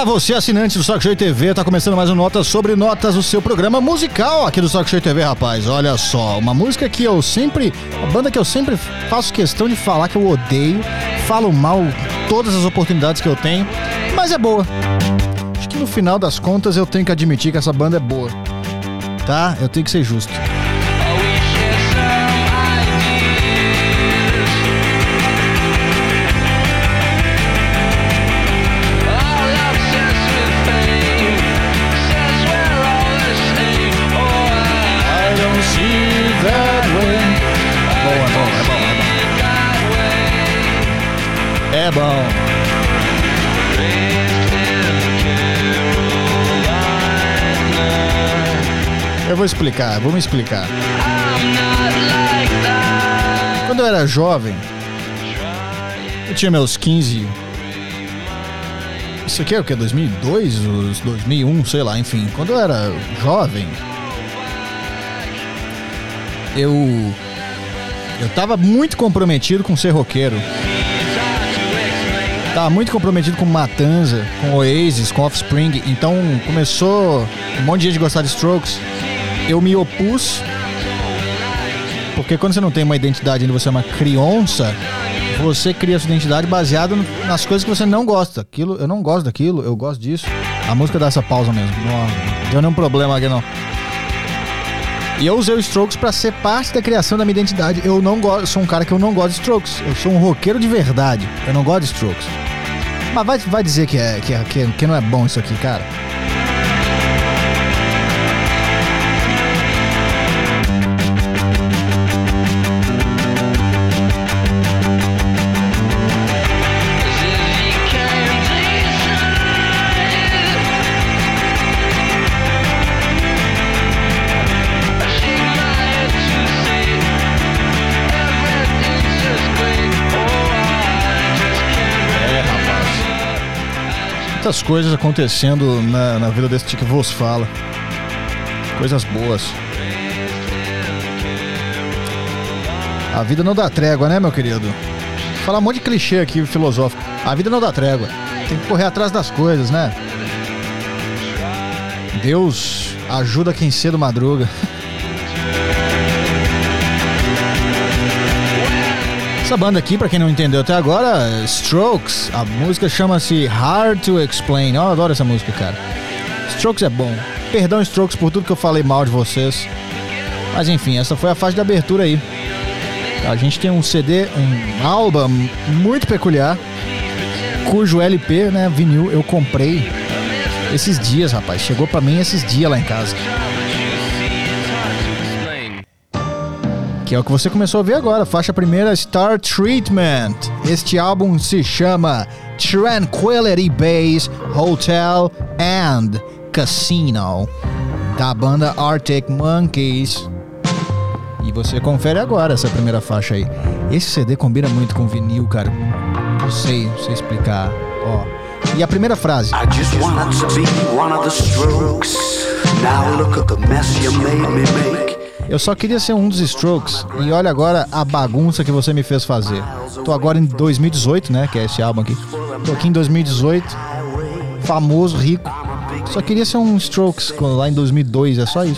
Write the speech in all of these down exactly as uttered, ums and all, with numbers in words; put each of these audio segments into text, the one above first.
Olá, você assinante do Talk Show T V, tá começando mais um Notas sobre Notas, o seu programa musical aqui do Talk Show T V, rapaz. Olha só, uma música que eu sempre, uma banda que eu sempre faço questão de falar que eu odeio, falo mal todas as oportunidades que eu tenho, mas é boa. Acho que no final das contas eu tenho que admitir que essa banda é boa, tá? Eu tenho que ser justo. É bom. Eu vou explicar, vou me explicar. Quando eu era jovem, eu tinha meus quinze. Isso aqui é o que? dois mil e dois? dois mil e um, sei lá, enfim. Quando eu era jovem, eu. Eu tava muito comprometido com ser roqueiro. Tava muito comprometido com Matanza, com Oasis, com Offspring. Então começou um monte de gente gostar de Strokes. Eu me opus, porque quando você não tem uma identidade ainda, você é uma criança, você cria sua identidade baseada nas coisas que você não gosta. Aquilo, eu não gosto daquilo, eu gosto disso. A música dá essa pausa mesmo, não deu nenhum problema aqui não. E eu usei o Strokes pra ser parte da criação da minha identidade. Eu não gosto, sou um cara que eu não gosto de Strokes. Eu sou um roqueiro de verdade. Eu não gosto de Strokes. Mas vai, vai dizer que, é, que, é, que, é, que não é bom isso aqui, cara. Muitas coisas acontecendo na, na vida desse que vos fala. Coisas boas. A vida não dá trégua, né, meu querido? Vou falar um monte de clichê aqui filosófico. A vida não dá trégua. Tem que correr atrás das coisas, né? Deus ajuda quem cedo madruga. Essa banda aqui, pra quem não entendeu até agora, Strokes, a música chama-se Hard to Explain. Eu adoro essa música, cara. Strokes é bom. Perdão, Strokes, por tudo que eu falei mal de vocês. Mas enfim, essa foi a faixa de abertura aí. A gente tem um C D, um álbum muito peculiar, cujo L P, né, vinil, eu comprei esses dias, rapaz. Chegou pra mim esses dias lá em casa. Que é o que você começou a ver agora, faixa primeira, Star Treatment. Este álbum se chama Tranquility Base Hotel and Casino, da banda Arctic Monkeys. E você confere agora essa primeira faixa aí. Esse C D combina muito com vinil, cara. Não sei, não sei explicar. Ó. E a primeira frase. I just wanted to be one of the Strokes. Now look at the mess you made me make. Eu só queria ser um dos Strokes. E olha agora a bagunça que você me fez fazer. Tô agora em dois mil e dezoito, né? Que é esse álbum aqui. Tô aqui em dois mil e dezoito. Famoso, rico. Só queria ser um Strokes lá em dois mil e dois. É só isso.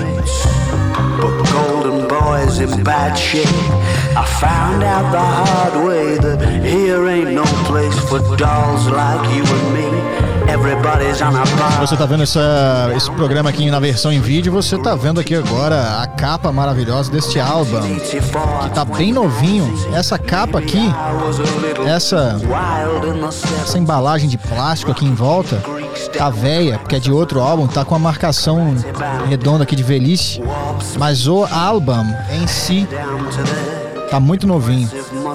Você tá vendo essa, esse programa aqui na versão em vídeo, você tá vendo aqui agora a capa maravilhosa deste álbum, que tá bem novinho. Essa capa aqui, essa, essa embalagem de plástico aqui em volta, tá velha, porque é de outro álbum, tá com a marcação redonda aqui de velhice, mas o álbum em si tá muito novinho.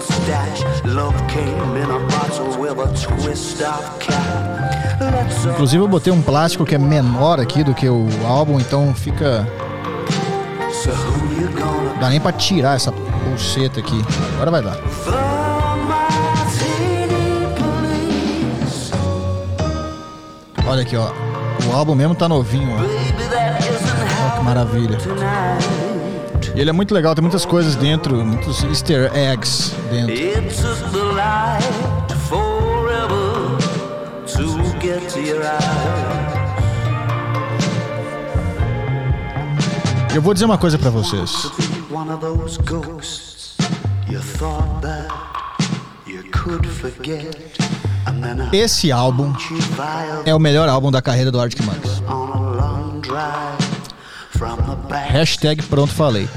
Inclusive eu botei um plástico que é menor aqui do que o álbum, então fica... Não dá nem pra tirar essa bolseta aqui. Agora vai dar. Olha aqui, ó. O álbum mesmo tá novinho, ó. Olha que maravilha. E ele é muito legal, tem muitas coisas dentro, muitos easter eggs dentro. Eu vou dizer uma coisa pra vocês. Esse álbum é o melhor álbum da carreira do Arctic Monkeys. Hashtag pronto falei.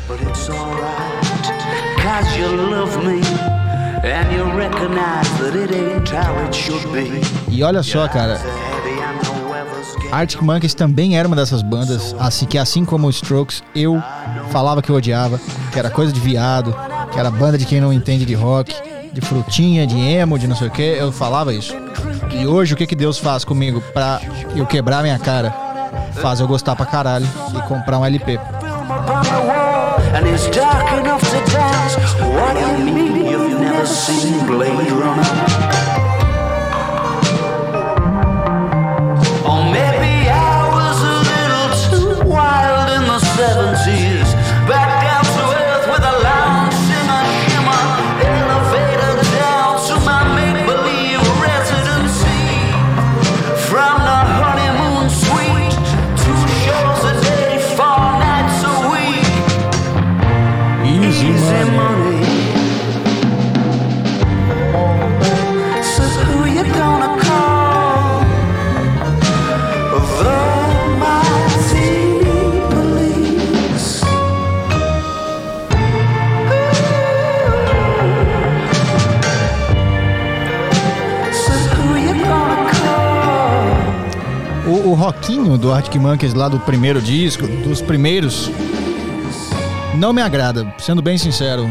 E olha só, cara, Arctic Monkeys também era uma dessas bandas, assim que assim como os Strokes, eu falava que eu odiava, que era coisa de viado, que era banda de quem não entende de rock, de frutinha, de emo, de não sei o que, eu falava isso. E hoje o que que Deus faz comigo pra eu quebrar minha cara? Faz eu gostar pra caralho e comprar um L P. And it's dark enough to dance. What do you mean you've never seen Blade Runner? Or maybe I was a little too wild in the seventies. Back down to earth with a lounge shimmer, shimmer. Elevator down to my make-believe residency. From the honeymoon suite, two shows a day, four nights a week. Easy, Easy money. money. So who you gonna call? The mighty police. So who you gonna call? O, o rockinho do Arctic Monkeys lá do primeiro disco, dos primeiros, não me agrada, sendo bem sincero.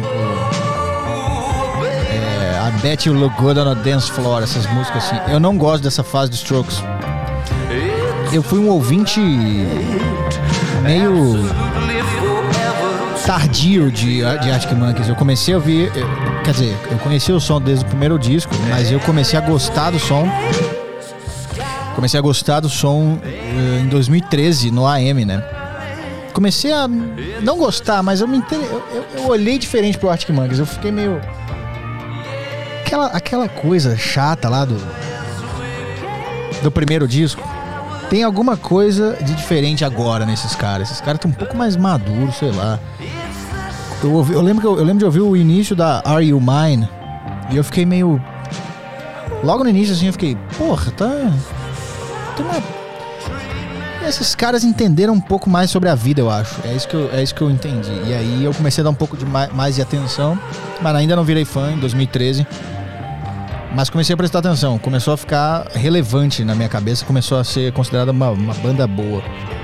É, I Bet You Look Good on a Dance Floor, essas músicas assim. Eu não gosto dessa fase dos Strokes. Eu fui um ouvinte meio tardio de, de Arctic Monkeys. Eu comecei a ouvir, quer dizer, eu conheci o som desde o primeiro disco, mas eu comecei a gostar do som. Comecei a gostar do som em dois mil e treze, no A M, né? Comecei a não gostar, mas eu me inter... eu, eu, eu olhei diferente pro Arctic Monkeys. Eu fiquei meio... Aquela, aquela coisa chata lá do... do primeiro disco. Tem alguma coisa de diferente agora nesses caras. Esses caras estão um pouco mais maduros, sei lá. Eu, ouvi, eu, lembro que eu, eu lembro de ouvir o início da Are You Mine? E eu fiquei meio... Logo no início, assim, eu fiquei... Porra, tá... Tem uma... Esses caras entenderam um pouco mais sobre a vida, eu acho. É isso que eu, é isso que eu entendi. E aí eu comecei a dar um pouco de mais, mais de atenção. Mas ainda não virei fã em dois mil e treze. Mas comecei a prestar atenção. Começou a ficar relevante na minha cabeça. Começou a ser considerada uma, uma banda boa.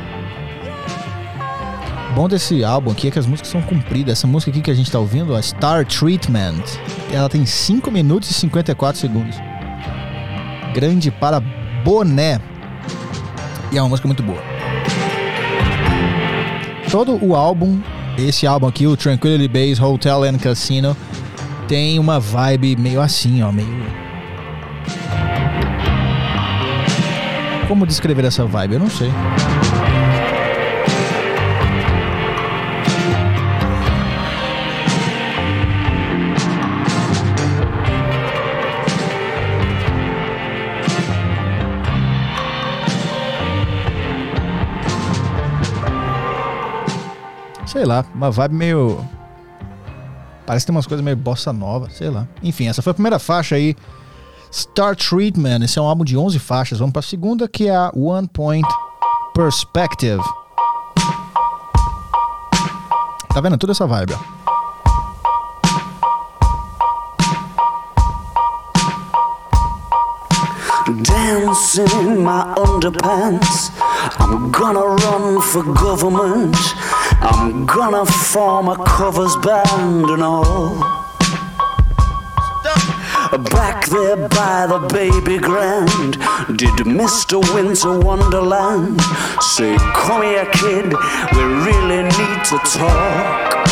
O bom desse álbum aqui é que as músicas são compridas. Essa música aqui que a gente tá ouvindo, a Star Treatment, ela tem cinco minutos e cinquenta e quatro segundos. Grande para boné. E é uma música muito boa. Todo o álbum, esse álbum aqui, o Tranquility Base Hotel and Casino, tem uma vibe meio assim, ó, meio... Como descrever essa vibe? Eu não sei. Sei lá, uma vibe meio... Parece que tem umas coisas meio bossa nova, sei lá. Enfim, essa foi a primeira faixa aí. Star Treatment, esse é um álbum de onze faixas. Vamos pra segunda, que é a One Point Perspective. Tá vendo? Toda essa vibe, ó. Dancing in my underpants, I'm gonna run for government, I'm gonna form a covers band and all. Back there by the baby grand, did Mister Winter Wonderland say, come here kid, we really need to talk.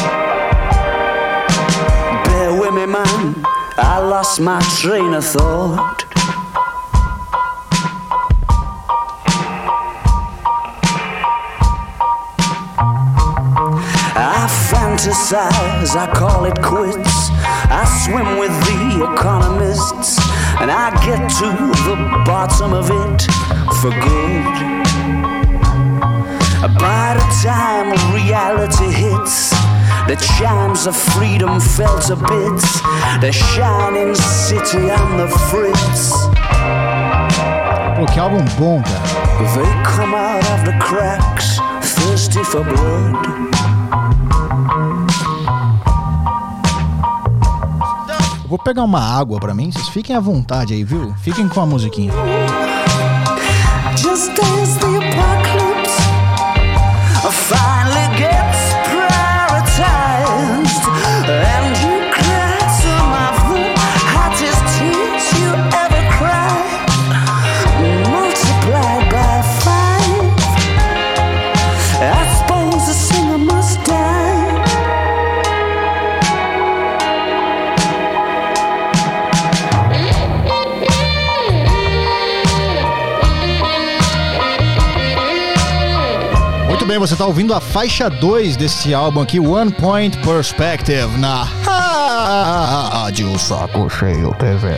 Bear with me man, I lost my train of thought. criticize, I call it quits. I swim with the economists, and I get to the bottom of it for good. By the time reality hits, the chimes of freedom fell to bits. The shining city on the fritz. Pô, que álbum bom, cara. They come out of the cracks, thirsty for blood. Eu vou pegar uma água pra mim, vocês fiquem à vontade aí, viu? Fiquem com a musiquinha. Just as the apocalypse finally gets prioritized, and you cry some of the hottest tears you ever cried, multiplied by five. I suppose the singer must die. Muito bem, você tá ouvindo a faixa dois desse álbum aqui, One Point Perspective, na Rádio Saco Cheio T V.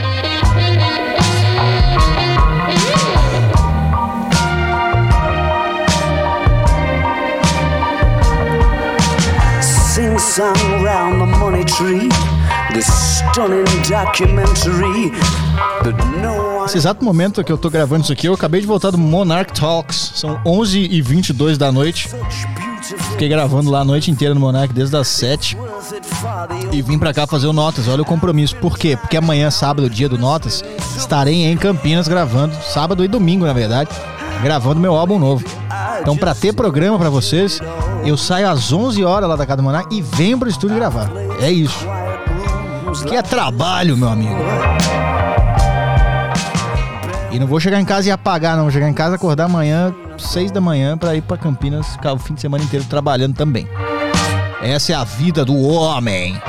Sing song round the money tree, this stunning documentary that no one... Nesse exato momento que eu tô gravando isso aqui, eu acabei de voltar do Monarch Talks. São onze e vinte e dois da noite. Fiquei gravando lá a noite inteira no Monarch desde as sete. E vim pra cá fazer o Notas. Olha o compromisso. Por quê? Porque amanhã, sábado, dia do Notas, estarei em Campinas gravando. Sábado e domingo, na verdade. Gravando meu álbum novo. Então, pra ter programa pra vocês, eu saio às onze horas lá da casa do Monarch e venho pro estúdio gravar. É isso. Que é trabalho, meu amigo. E não vou chegar em casa e apagar, não. Vou chegar em casa, acordar amanhã, seis da manhã, pra ir pra Campinas, ficar o fim de semana inteiro trabalhando também. Essa é a vida do homem.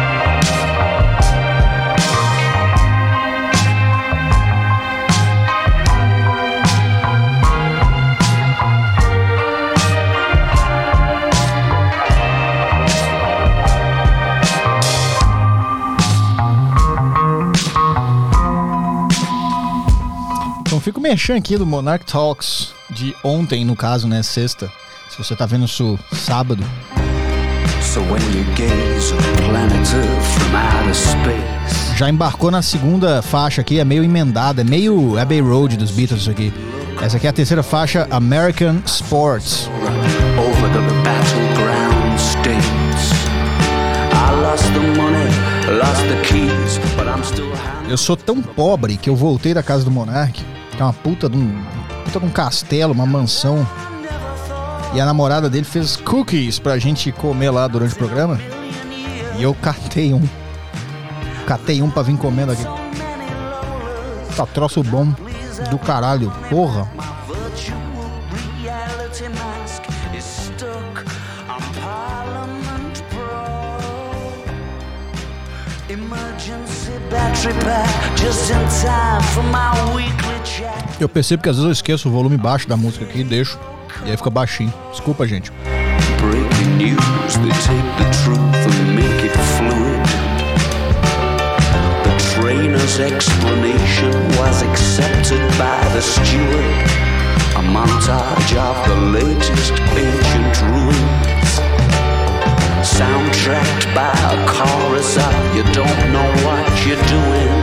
Então fico mexendo aqui do Monarch Talks de ontem, no caso, né, sexta. Se você tá vendo isso sábado. So when you gaze at planet Earth from outer space. Já embarcou na segunda faixa aqui, é meio emendada, é meio Abbey Road dos Beatles isso aqui. Essa aqui é a terceira faixa, American Sports. Over the battleground states. I lost the money, lost the keys, but I'm still handling. Eu sou tão pobre que eu voltei da casa do Monarch, que é uma puta de um, puta de um castelo, uma mansão. E a namorada dele fez cookies pra gente comer lá durante o programa. E eu catei um. Catei um pra vir comendo aqui. Tá troço bom do caralho, porra. Eu percebo que às vezes eu esqueço o volume baixo da música aqui e deixo. E aí fica baixinho. Desculpa, gente. Breaking news, they take the truth and make it fluid. The trainer's explanation was accepted by the steward. A montage of the latest ancient ruins, soundtracked by a chorus of you don't know what you're doing.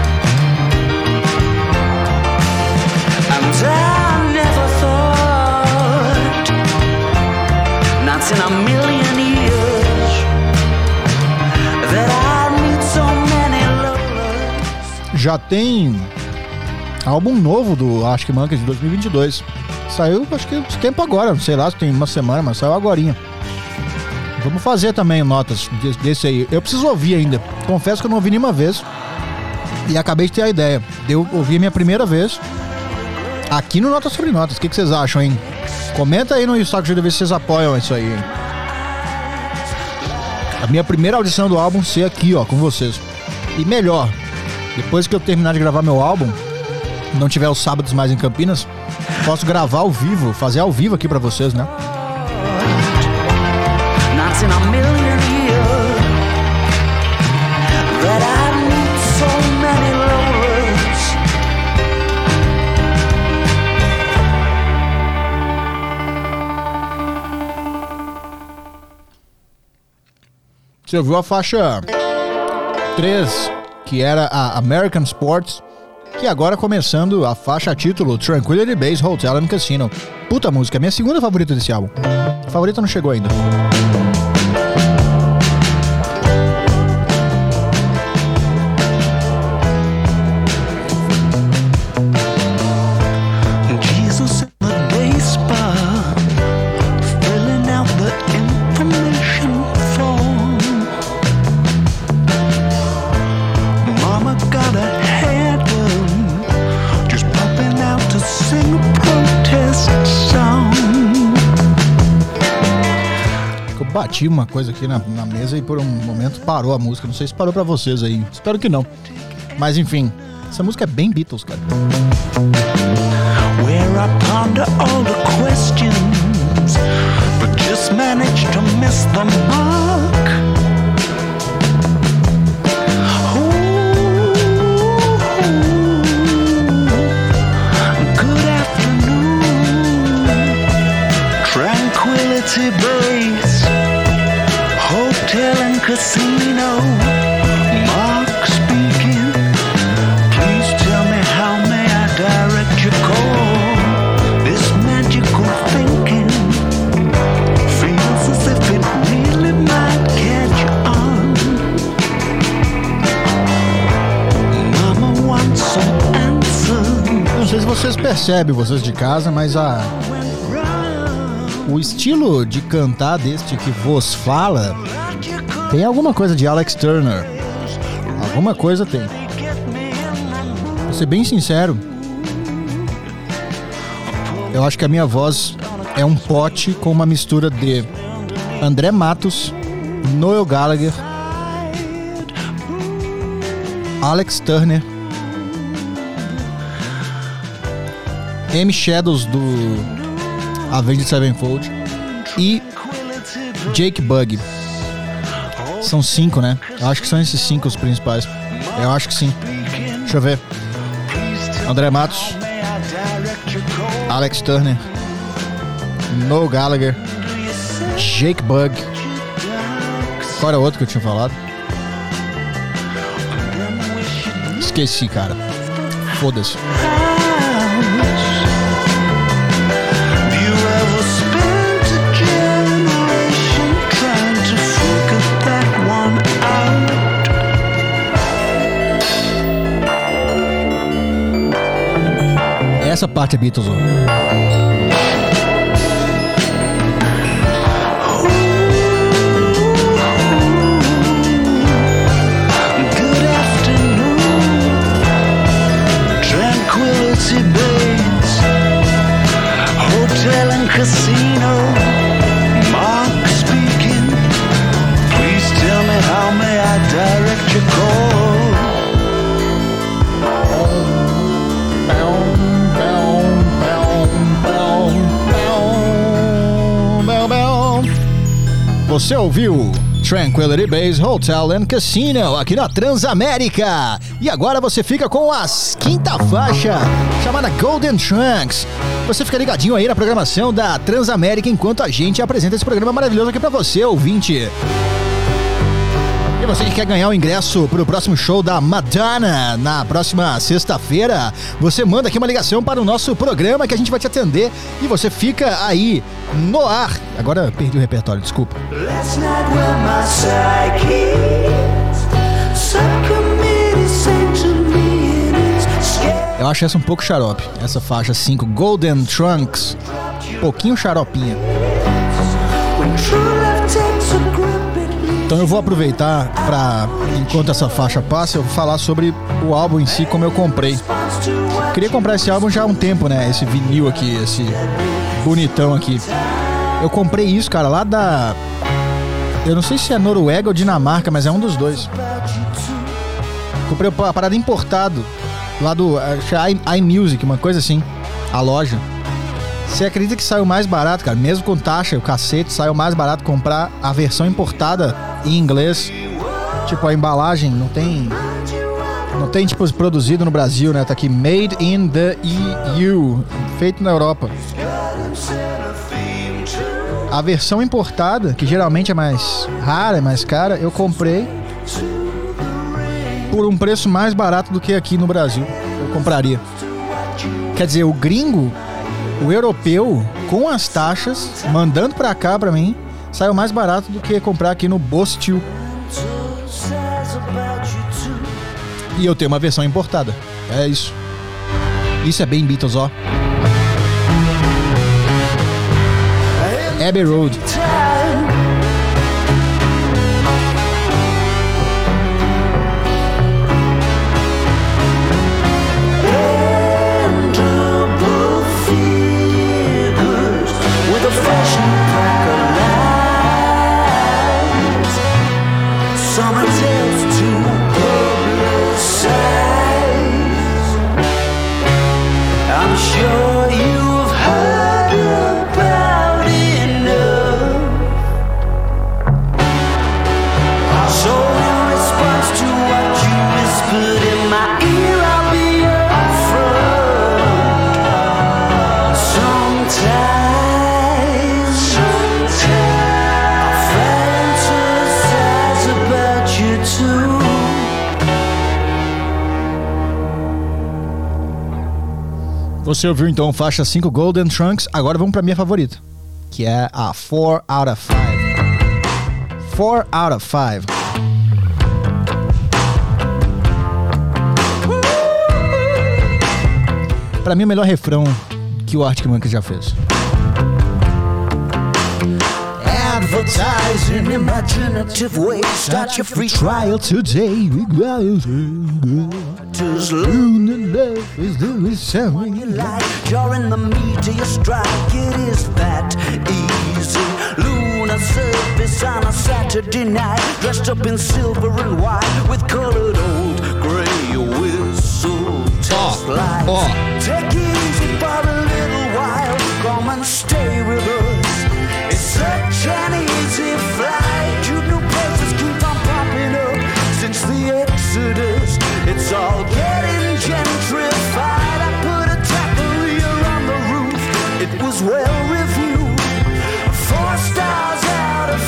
And I never thought, not in a million years, that I need so many lovers. Já tem álbum novo do Arctic Monkeys de dois mil e vinte e dois. Saiu, acho que esse tempo agora, não sei lá se tem uma semana, mas saiu agorinha. Vamos fazer também notas desse aí. Eu preciso ouvir ainda. Confesso que eu não ouvi nenhuma vez. E acabei de ter a ideia. Eu ouvi a minha primeira vez aqui no Notas Sobre Notas. O que, que vocês acham, hein? Comenta aí no Instagram de ver se vocês apoiam isso aí, hein? A minha primeira audição do álbum ser aqui, ó, com vocês. E melhor, depois que eu terminar de gravar meu álbum, não tiver os sábados mais em Campinas, posso gravar ao vivo, fazer ao vivo aqui pra vocês, né? in a million years that I need so many lovers. Você ouviu a faixa três, que era a American Sports, que agora começando a faixa título Tranquility Base Hotel and Casino. Puta música, minha segunda favorita desse álbum. A favorita não chegou ainda. Bati uma coisa aqui na, na mesa e por um momento parou a música. Não sei se parou pra vocês aí. Espero que não. Mas enfim, essa música é bem Beatles, cara. Where I ponder all the questions, but just managed to miss the mark. Ooh, good afternoon, Tranquility Base Hotel and Casino, Mark speaking. Please tell me how may I direct your call. This magical thinking feels as if it really might catch on. Mama wants some answers. Não sei se vocês percebem, vocês de casa, mas a o estilo de cantar deste que vos fala tem alguma coisa de Alex Turner. Alguma coisa tem. Pra ser bem sincero, eu acho que a minha voz é um pote com uma mistura de André Matos, Noel Gallagher, Alex Turner, M. Shadows do Avenged Sevenfold e Jake Bugg. São cinco, né? Eu acho que são esses cinco os principais. Eu acho que sim. Deixa eu ver. André Matos, Alex Turner, Noel Gallagher, Jake Bugg. Qual era o outro que eu tinha falado? Esqueci, cara. Foda-se. Essa parte é Beatles. Good afternoon, Tranquility Base Hotel and Casino, Mark speaking. Please tell me how may I direct your call. Você ouviu Tranquility Base Hotel and Casino aqui na Transamérica. E agora você fica com a quinta faixa, chamada Golden Trunks. Você fica ligadinho aí na programação da Transamérica enquanto a gente apresenta esse programa maravilhoso aqui pra você, ouvinte. E você que quer ganhar o ingresso pro próximo show da Madonna na próxima sexta-feira, você manda aqui uma ligação para o nosso programa que a gente vai te atender e você fica aí no ar. Agora perdi o repertório, desculpa. Eu acho essa um pouco xarope, essa faixa cinco, Golden Trunks, um pouquinho xaropinha. Então eu vou aproveitar para, enquanto essa faixa passa, eu vou falar sobre o álbum em si, como eu comprei. Queria comprar esse álbum já há um tempo, né? Esse vinil aqui, esse bonitão aqui. Eu comprei isso, cara, lá da... Eu não sei se é Noruega ou Dinamarca, mas é um dos dois. Comprei a parada importado, lá do iMusic, uma coisa assim, a loja. Você acredita que saiu mais barato, cara? Mesmo com taxa, o cacete, saiu mais barato comprar a versão importada em inglês. Tipo, a embalagem não tem... Não tem, tipo, produzido no Brasil, né? Tá aqui, Made in the E U. Feito na Europa. A versão importada, que geralmente é mais rara, é mais cara, eu comprei por um preço mais barato do que aqui no Brasil. Eu compraria. Quer dizer, o gringo... O europeu, com as taxas, mandando pra cá pra mim, saiu mais barato do que comprar aqui no Bostil. E eu tenho uma versão importada. É isso. Isso é bem Beatles, ó. Abbey Road. Você ouviu então faixa cinco Golden Trunks. Agora vamos pra minha favorita, que é a four out of five. four out of five. Pra mim, o melhor refrão que o Arctic Monkeys já fez. Advertise in imaginative ways. Start your free trial today. You're in the meat of your strike. It is that easy. Lunar surface on a Saturday night. Dressed up in silver and white with colored old gray whistle test lights. Oh, oh. Take it easy for a little while. Come and stay with us. It's such an easy flight. You new places keep on popping up since the Exodus. It's all getting gentrified. I put a taqueria on the roof. It was well reviewed. Four stars out of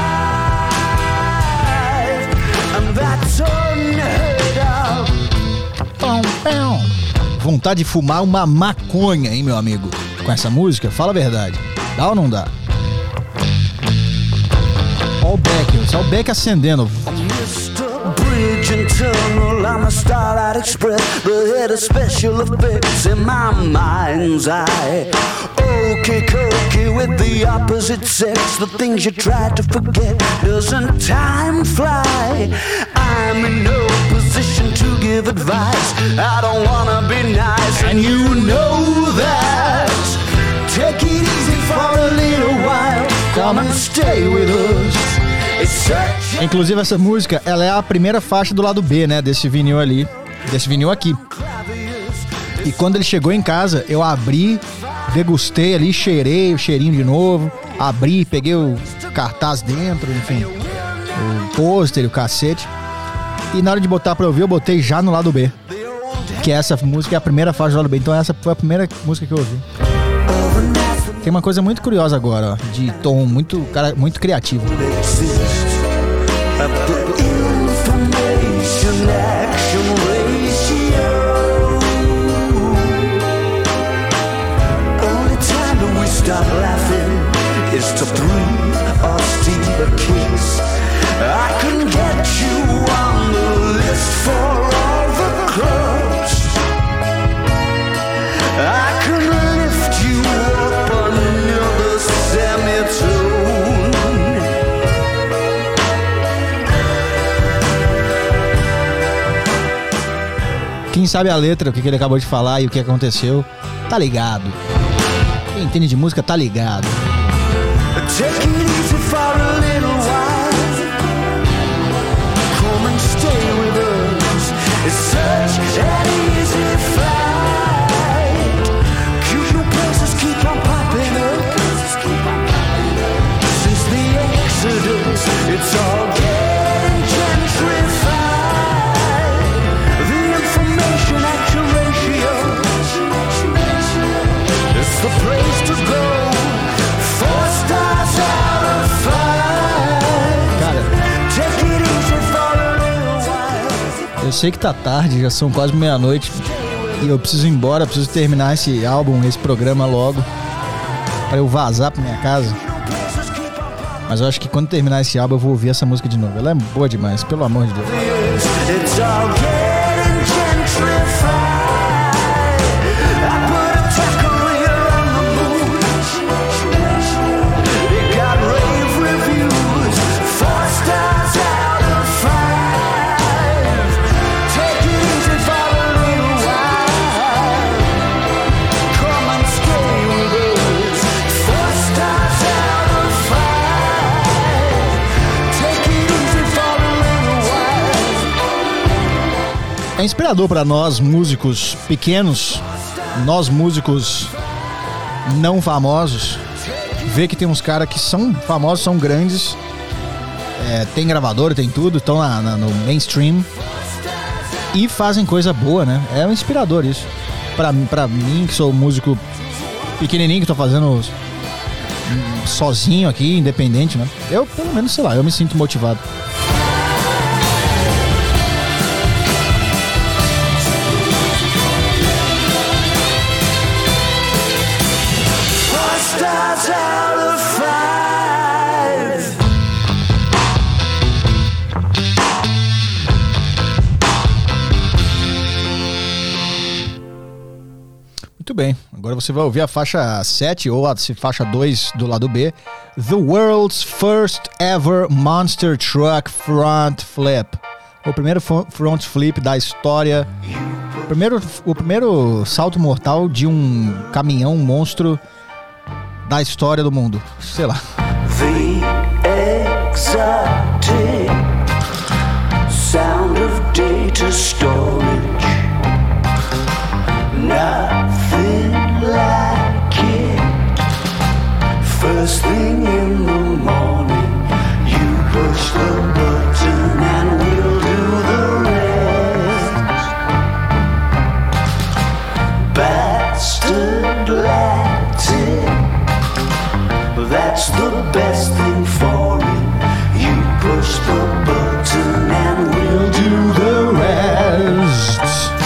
five. And that's unheard of. Pão, pão. Vontade de fumar uma maconha, hein, meu amigo? Com essa música? Fala a verdade. Dá ou não dá? Olha o Beck, olha o Beck acendendo. Bridge and tunnel, I'm a Starlight Express, the head of special effects in my mind's eye. Okay, cookie with the opposite sex, the things you try to forget. Doesn't time fly? I'm in no position to give advice. I don't wanna be nice, and you know that. Take it easy for a little while. Come and stay with us. Inclusive essa música, ela é a primeira faixa do lado B, né, desse vinil ali, desse vinil aqui. E quando ele chegou em casa, eu abri, degustei ali, cheirei o cheirinho de novo, abri, peguei o cartaz dentro, enfim, o pôster, o cacete. E na hora de botar pra ouvir, eu botei já no lado B, que essa música é a primeira faixa do lado B, então essa foi a primeira música que eu ouvi. Tem uma coisa muito curiosa agora, ó, de tom muito, cara, muito criativo. Quem sabe a letra, o que ele acabou de falar e o que aconteceu, tá ligado. Quem entende de música tá ligado. Such an easy fight. Cute new places keep on Eu sei que tá tarde, já são quase meia-noite e eu preciso ir embora, preciso terminar esse álbum, esse programa logo, pra eu vazar pra minha casa. Mas eu acho que quando terminar esse álbum eu vou ouvir essa música de novo. Ela é boa demais, pelo amor de Deus. É inspirador para nós músicos pequenos, nós músicos não famosos, ver que tem uns caras que são famosos, são grandes, é, tem gravador, tem tudo, estão na, na, no mainstream e fazem coisa boa, né? É um inspirador isso. Pra, pra mim, que sou músico pequenininho, que tô fazendo sozinho aqui, independente, né? Eu, pelo menos, sei lá, eu me sinto motivado. Muito bem, agora você vai ouvir a faixa sete ou a faixa dois do lado B, The World's First Ever Monster Truck Front Flip. O primeiro front flip da história, o primeiro, o primeiro salto mortal de um caminhão monstro da história do mundo, sei lá. The exotic sound of data storage. Nothing like it. First thing in the morning, you push the button and we'll do the rest. Bastard Latin, that's the best thing for it. You push the button and we'll do the rest.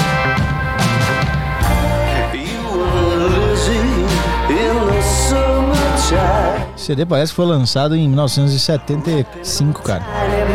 Esse C D parece que foi lançado em mil novecentos e setenta e cinco, cara.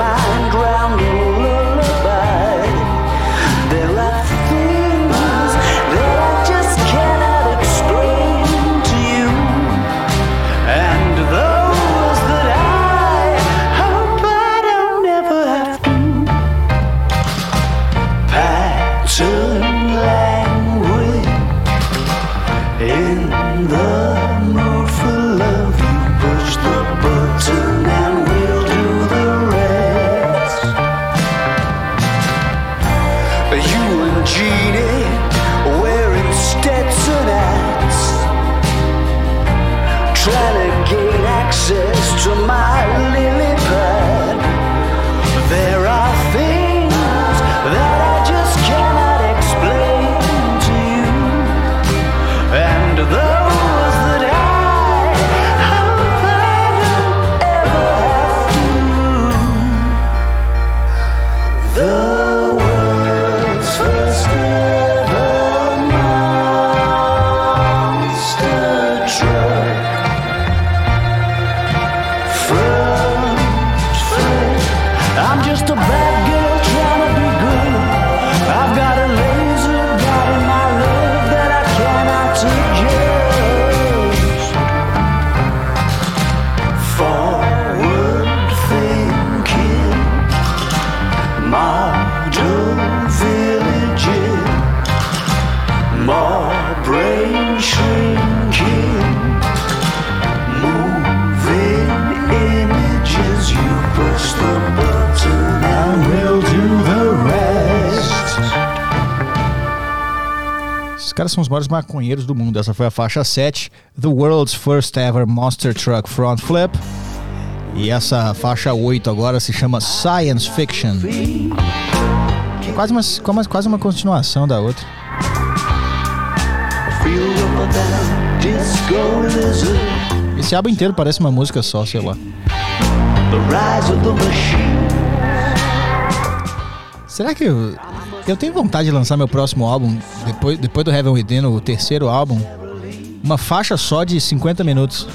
To my lily pad, there are things that I just cannot explain to you, and those that I hope I don't ever have to. The world's first ever monster truck. I'm just a bad girl trying to be good. I've got a laser gun in my love that I cannot suggest. Forward thinking, model villages, more brain shrinking, moving images. You push the button and we'll do the rest. Esses caras são os maiores maconheiros do mundo. Essa foi a faixa sete, The World's First Ever Monster Truck Front Flip. E essa faixa oito agora se chama Science Fiction. É quase uma, quase uma continuação da outra. Esse álbum inteiro parece uma música só, sei lá. Será que eu, Eu tenho vontade de lançar meu próximo álbum, depois, depois do Heaven Within, o terceiro álbum, uma faixa só de cinquenta minutos.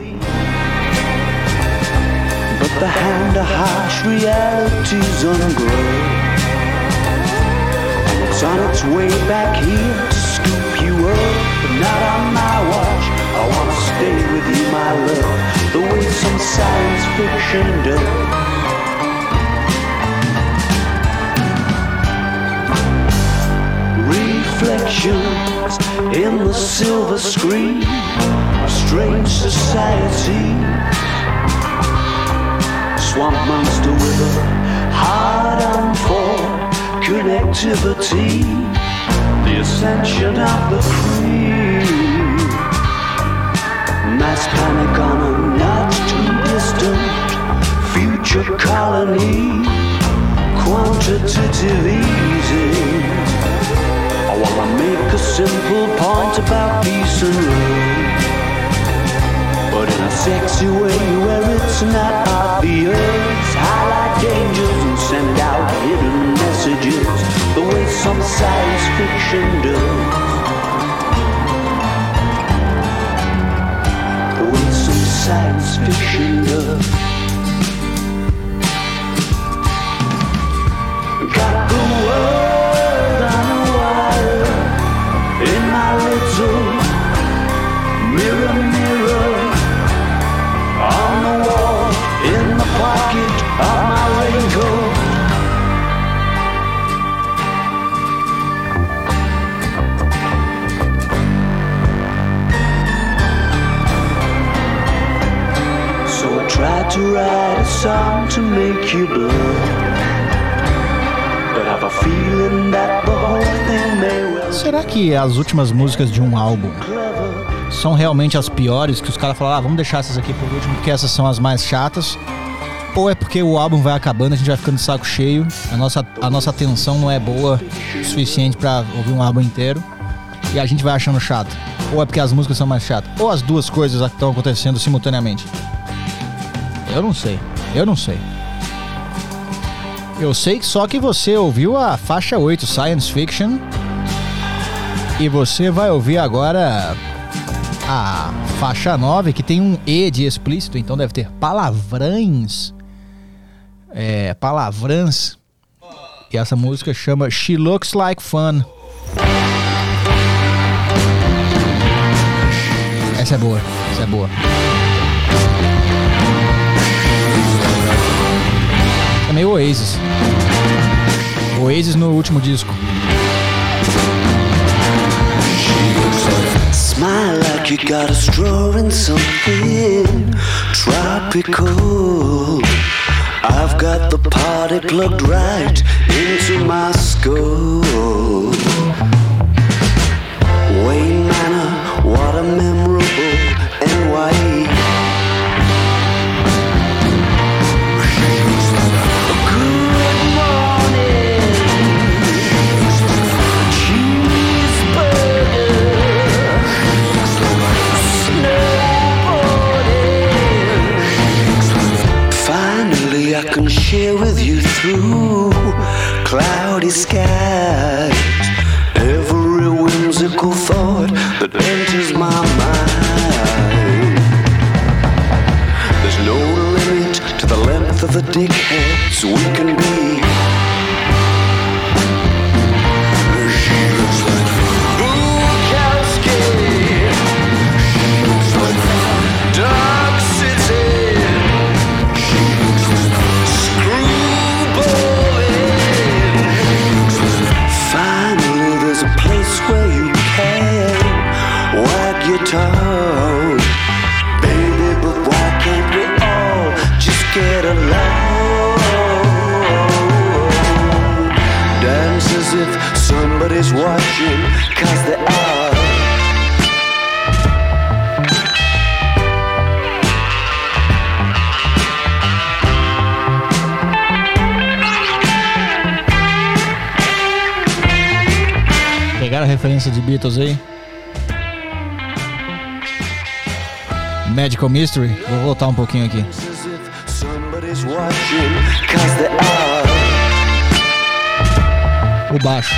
But the hand of harsh reality's ungrown. It's on its way back here to scoop you up, but not on my watch. I wanna stay with you, my love, the way some science fiction does. Reflections in the silver screen of strange society. Swamp monster with a hard on for connectivity. The ascension of the cream. Mass panic on a not too distant future colony. Quantitative easing. I wanna make a simple point about peace and love, but in a sexy way where it's not obvious. Highlight dangers and send out hidden messages, the way some science fiction does. The way some science fiction does. Got the world on a wire in my little mirror, mirror on the wall, in the pocket of my raincoat. So I tried to write a song to make you blush, but I've a feeling that the whole thing may well. Será que as últimas músicas de um álbum são realmente as piores, que os caras falaram, ah, vamos deixar essas aqui por último porque essas são as mais chatas? Ou é porque o álbum vai acabando, a gente vai ficando de saco cheio, a nossa, a nossa atenção não é boa o suficiente pra ouvir um álbum inteiro e a gente vai achando chato? Ou é porque as músicas são mais chatas? Ou as duas coisas estão acontecendo simultaneamente? Eu não sei, eu não sei. Eu sei que só que você ouviu a faixa oito, Science Fiction, e você vai ouvir agora a faixa nove, que tem um E de explícito, então deve ter palavrões. É, palavrãs. E essa música chama She Looks Like Fun. Essa é boa, essa é boa. É meio Oasis. Oasis no último disco. Smile like you got a straw in something tropical. I've got the party plugged right into my skull. Wayne Manor, what a memorable N Y E. I can share with you through cloudy skies every whimsical thought that enters my mind. There's no limit to the length of the dickheads we can be. She looks like Bukowski. She looks like Dark City. Where you can wag your tongue, baby, but why can't we all just get along? Dance as if somebody's watching, 'cause they are. Pegaram a referência de Beatles aí? Magical Mystery? Vou voltar um pouquinho aqui. o baixo.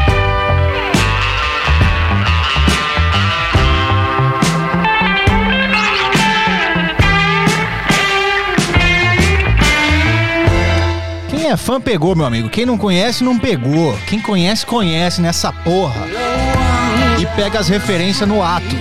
Quem é fã pegou, meu amigo. Quem não conhece, não pegou. Quem conhece, conhece nessa porra. E pega as referências no ato.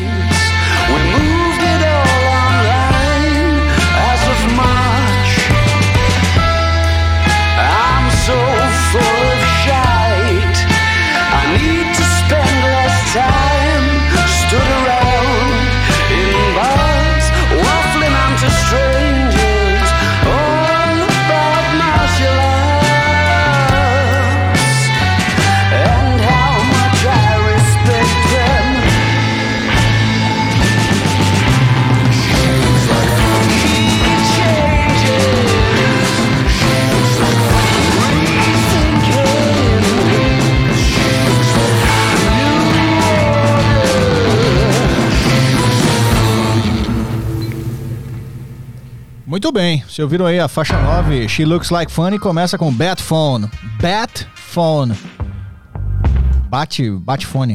Muito bem, vocês ouviram aí a faixa nove, She Looks Like Funny, começa com Bat Phone. Bat Phone. Bate, bate fone.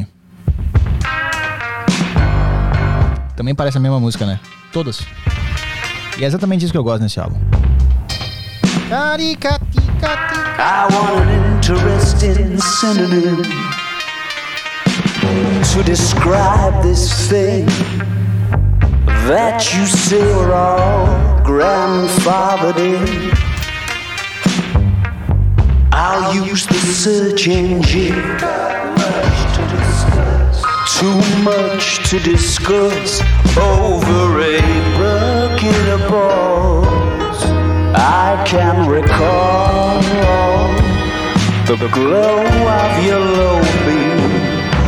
Também parece a mesma música, né? Todas. E é exatamente isso que eu gosto nesse álbum. I want an interesting synonym to describe this thing that you say we're all grandfathered in. I'll use the search engine. Too much to discuss over a bucket of balls. I can recall the glow of your low beam.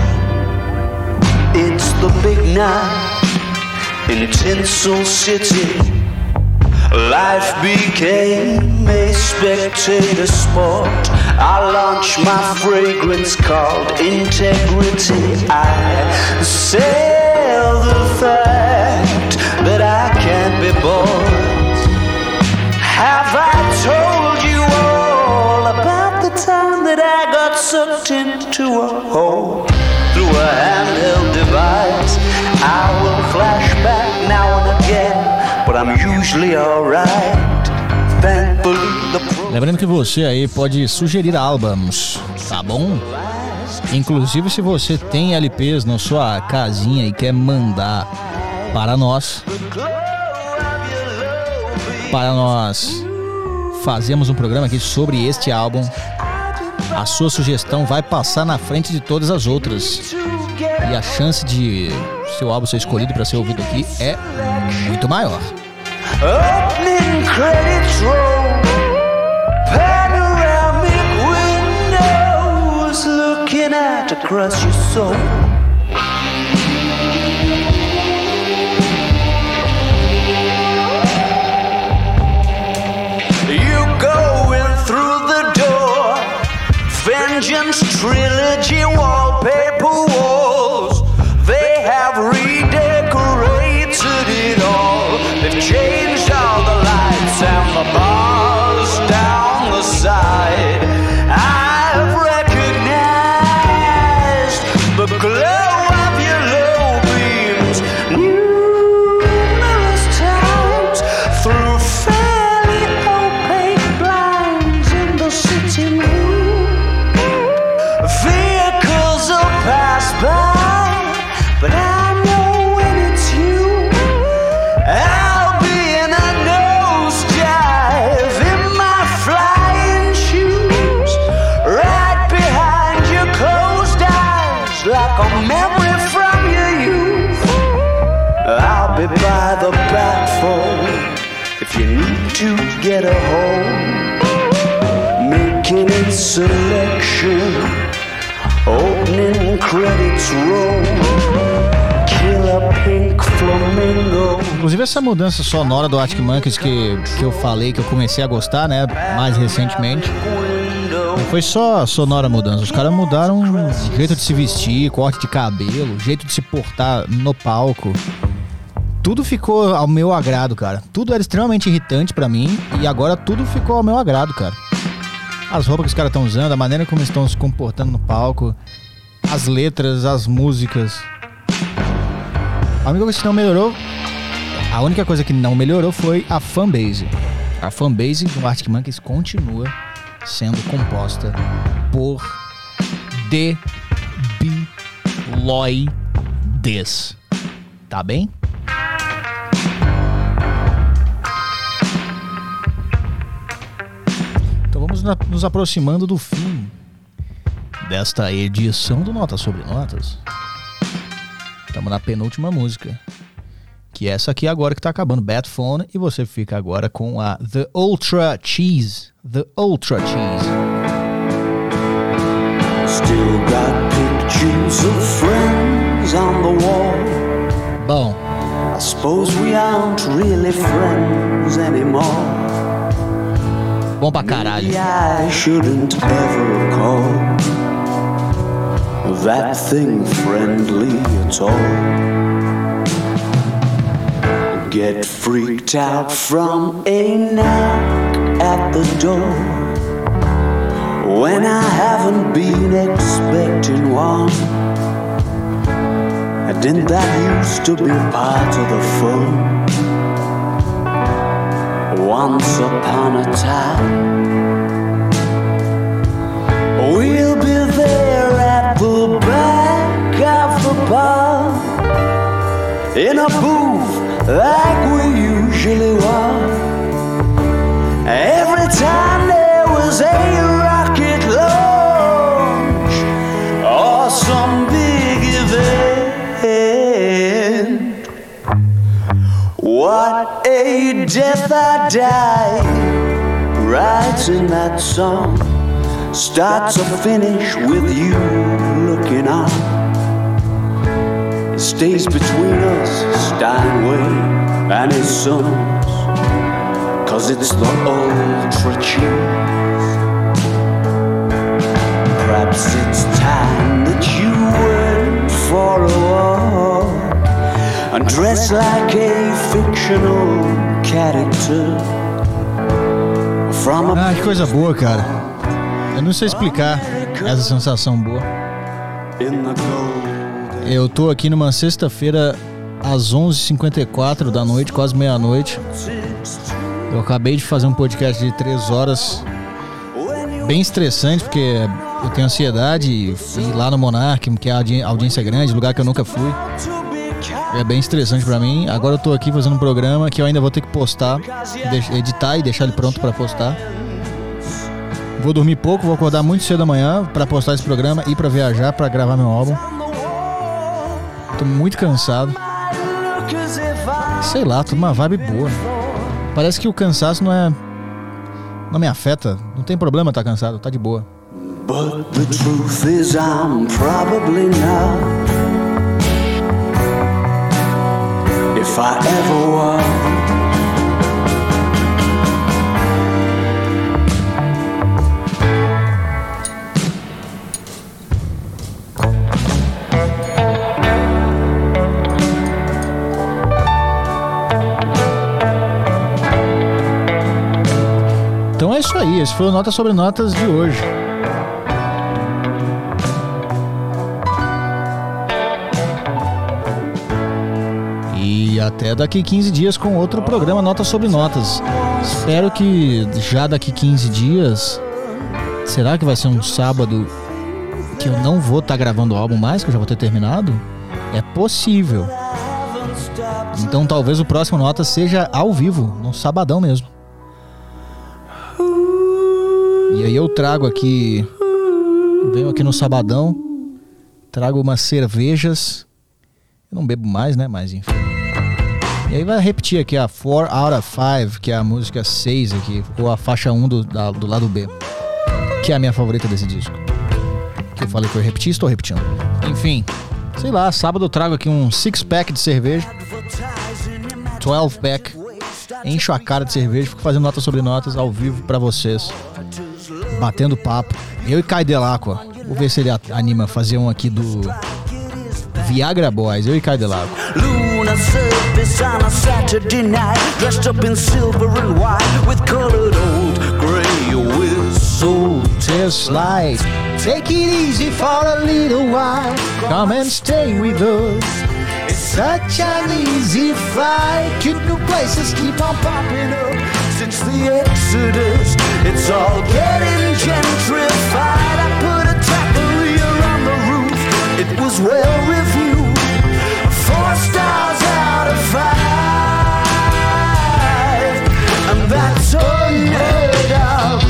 It's the big night in Tinsel City. Life became a spectator sport. I launched my fragrance called integrity. I sell the fact that I can't be bought. Have I told you all about the time that I got sucked into a hole through a handheld device? I will flash back now and again, but I'm usually alright. Thankfully the pro- Lembrando que você aí pode sugerir álbuns, tá bom? Inclusive se você tem L Ps na sua casinha e quer mandar para nós, para nós fazermos um programa aqui sobre este álbum, a sua sugestão vai passar na frente de todas as outras. E a chance de seu álbum ser escolhido para ser ouvido aqui é muito maior. Opening credits roll, panoramic windows looking out across your soul. You going through the door, Vengeance Trilogy wallpaper walls. They have redecorated it all. They've changed all the lights and the bars down the side. I've recognized the glow of your low beams numerous times through fairly opaque blinds in the sitting room. Vehicles will pass by, but I know when it's you, I'll be in a nosedive in my flying shoes, right behind your closed eyes, like a memory from your youth. I'll be by the platform if you need to get a hold, making a selection. Opening credits roll, Killer Pink Flamingo. Inclusive essa mudança sonora do Arctic Monkeys que, que eu falei, que eu comecei a gostar, né, mais recentemente, não foi só sonora mudança. Os caras mudaram o jeito de se vestir, corte de cabelo, jeito de se portar no palco. Tudo ficou ao meu agrado, cara. Tudo era extremamente irritante pra mim e agora tudo ficou ao meu agrado, cara. As roupas que os caras estão usando, a maneira como estão se comportando no palco, as letras, as músicas. A única coisa que não melhorou, a única coisa que não melhorou foi a fanbase. A fanbase do Arctic Monkeys continua sendo composta por debiloides. Tá bem? Então vamos na, nos aproximando do fim desta edição do Notas sobre Notas. Estamos na penúltima música, que é essa aqui agora que tá acabando, Bad Phone, e você fica agora com a The Ultra Cheese. The Ultra Cheese. Still got pictures of friends on the wall. Bom, I suppose we aren't really friends anymore. Bom pra caralho. Maybe I shouldn't ever call that thing friendly at all. Get freaked out from a knock at the door when I haven't been expecting one. Didn't that used to be part of the fun? Once upon a time, we'll be there at the back of the bar, in a booth like we usually were. Every time there was a rocket launch or some big event. What a death I died, writing that song, start to finish with you looking on. It stays between us, Steinway and his sons, cause it's the ultra cheese. Perhaps it's time that you went for a walk and dress like a fictional character from a... Ah, que coisa boa, cara. Eu não sei explicar essa sensação boa. Eu tô aqui numa sexta-feira às onze e cinquenta e quatro da noite, quase meia-noite. Eu acabei de fazer um podcast de três horas, bem estressante, porque eu tenho ansiedade e ir lá no Monark, que é a audiência grande, lugar que eu nunca fui. É bem estressante pra mim. Agora eu tô aqui fazendo um programa que eu ainda vou ter que postar, editar e deixar ele pronto pra postar. Vou dormir pouco, vou acordar muito cedo amanhã pra postar esse programa e pra viajar, pra gravar meu álbum. Tô muito cansado. Sei lá, tô numa vibe boa. Parece que o cansaço não é... não me afeta. Não tem problema estar cansado, tá de boa. But the truth is I'm probably not. If I ever was. Então é isso aí, esse foi o Notas sobre Notas de hoje. E até daqui quinze dias com outro programa Notas sobre Notas. Espero que já daqui quinze dias... Será que vai ser um sábado que eu não vou estar tá gravando o álbum mais, que eu já vou ter terminado? É possível. Então talvez o próximo Notas seja ao vivo, no sabadão mesmo. E aí eu trago aqui, venho aqui no sabadão, trago umas cervejas. Eu não bebo mais, né, mas enfim. E aí vai repetir aqui a four out of five, que é a música seis aqui, ou a faixa um do, da, do lado B, que é a minha favorita desse disco. Que eu falei que eu repeti, estou repetindo. Enfim, sei lá, sábado eu trago aqui um six pack de cerveja, twelve pack, encho a cara de cerveja, fico fazendo notas sobre notas ao vivo pra vocês. Batendo papo. Eu e Kai Delacqua. Vou ver se ele anima a fazer um aqui do Viagra Boys. Eu e Kai Delacqua. Luna surface on a Saturday night, dressed up in silver and white with colored old gray whistle places like take it easy for a little while, come and stay with us. It's such an easy flight, cute new places keep on popping up. Since the Exodus, it's all getting gentrified. I put a taqueria on the roof, it was well reviewed, four stars out of five, and that's unheard of.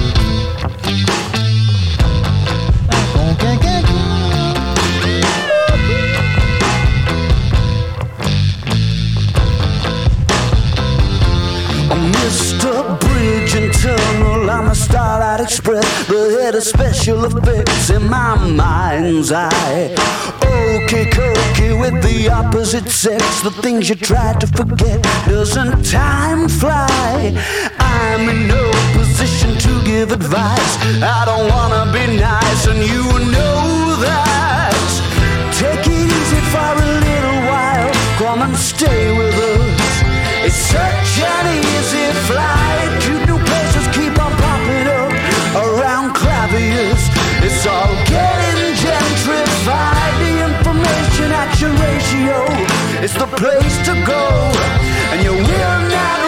Mister Bridge and Tunnel, I'm a Starlight Express, the head of special effects in my mind's eye. Okay, cokey with the opposite sex, the things you try to forget, doesn't time fly? I'm in no position to give advice, I don't wanna be nice, and you know that. Take it easy for a little while, come and stay with us. It's such an easy flight, cute new places keep on popping up around Clavius. It's all getting gentrified, the information action ratio is the place to go, and you will not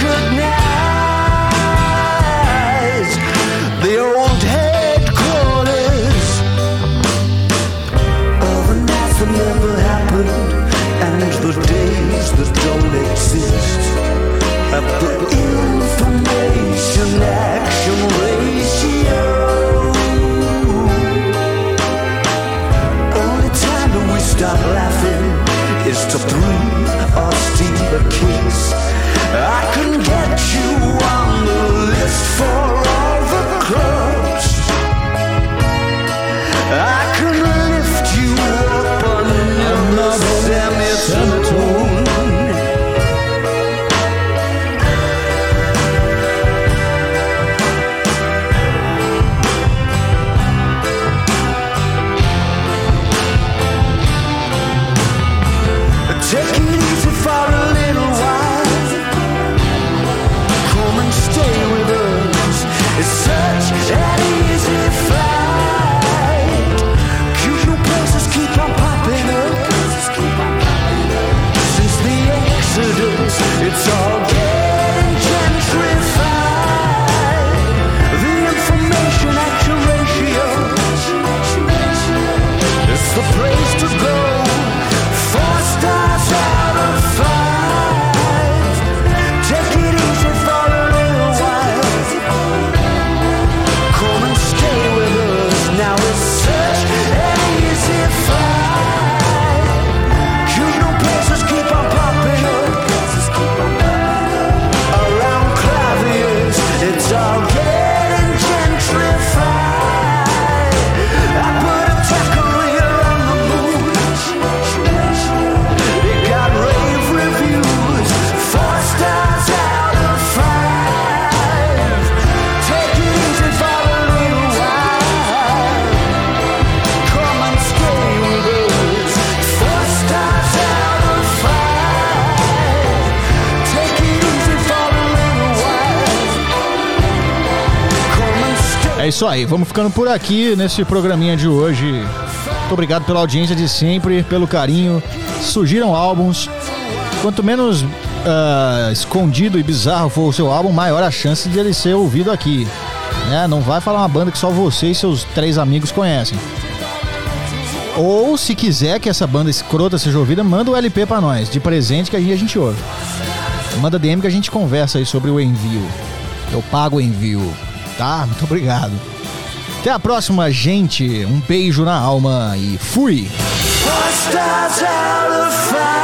recognize the old headquarters of the nights that never happened and the days that don't exist. At the information action ratio, only time that we stop laughing is to breathe or steal a kiss. I can get you on the list for all the clubs, I can lift you up another semitone. Take it easy for a little while, come and stay with us. It's such an easy flight, cute new places keep on popping up. Since the Exodus, it's all getting gentrified. The information action ratio, it's the place to go. Four stars out of five. Take it easy for a little while, come and stay with us. Now it's such an easy flight, cute new places keep on popping up around Clavius. It's all getting gentrified. I put a taqueria on the moon, it got rave reviews, four stars out of five. Take it easy for a little while, come and stay with us. Four stars out of five. Take it easy for a little while, come and stay. É isso aí, vamos ficando por aqui nesse programinha de hoje. Muito obrigado pela audiência de sempre, pelo carinho. Surgiram álbuns. Quanto menos uh, escondido e bizarro for o seu álbum, maior a chance de ele ser ouvido aqui, né? Não vai falar uma banda que só você e seus três amigos conhecem. Ou se quiser que essa banda escrota seja ouvida, manda o L P pra nós, de presente, que aí a gente ouve. Manda D M que a gente conversa aí sobre o envio. Eu pago o envio, tá? Muito obrigado. Até a próxima, gente. Um beijo na alma e fui! Four stars out of five.